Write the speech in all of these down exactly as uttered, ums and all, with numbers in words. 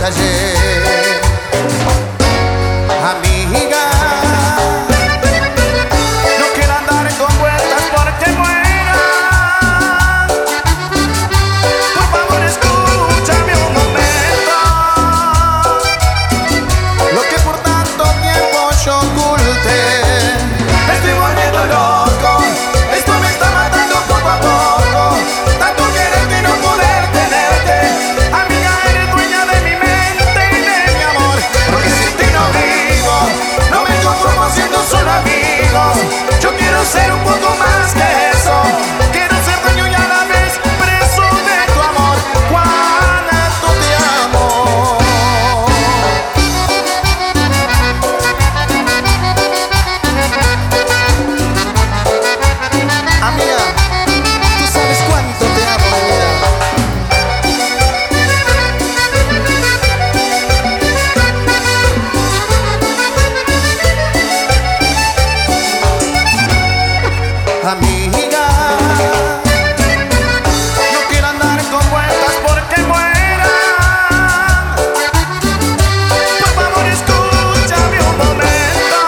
calle. Amiga, no quiero andar con vueltas porque muera. Por favor, escúchame un momento. Lo que por tanto tiempo yo oculté. Me estoy volviendo loco. Esto me está matando poco a poco. Tanto quererte y no poder tenerte. Amiga, eres dueña de mi mente y de mi amor. Porque sin ti no vivo. No me conformo siendo solo amigos. Yo quiero ser un poco más que eso. Quiero ser dueño y a la vez preso de tu amor. Cuánto te amo. Amiga, tú sabes cuánto te amo, mi vida. Amiga, no quiero andar con vueltas porque muera. Por favor, escúchame un momento.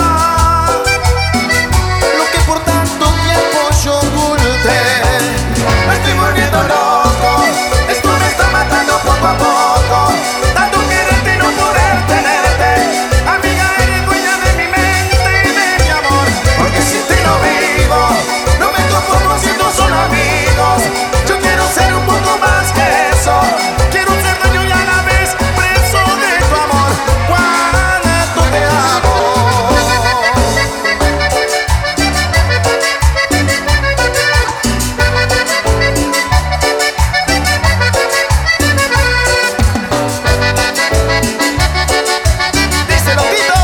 Lo que por tanto tiempo yo oculté. Me estoy volviendo loco. Esto me está matando poco a poco. Tanto quererte y no poder tenerte. Amiga, eres dueña de mi mente y de mi amor. Porque sin ti no vivo. No me conformo siendo solo amigos. Yo quiero ser un poco más que eso. Quiero ser dueño y a la vez preso de tu amor. Cuánto te amo. Díselo, Tito.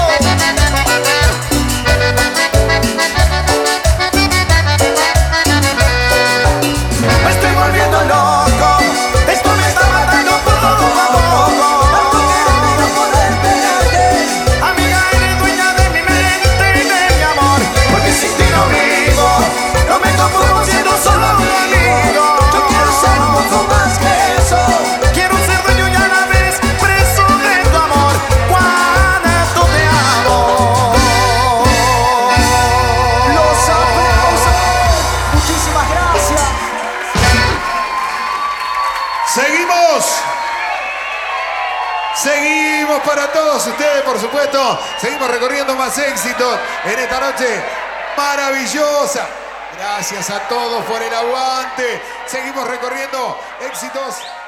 Me estoy volviendo loco. Esto me está matando poco a poco. Tanto quererte y no poder tenerte. Amiga, eres dueña de mi mente y de mi amor. Porque sin ti no vivo. No me conformo siendo solo un amigo. Yo quiero ser un poco más que eso. Quiero ser dueño y a la vez preso de tu amor. Cuánto te amo. Los aplausos. Muchísimas gracias. Seguimos. Seguimos para todos ustedes, por supuesto. Seguimos recorriendo más éxitos en esta noche maravillosa. Gracias a todos por el aguante. Seguimos recorriendo éxitos.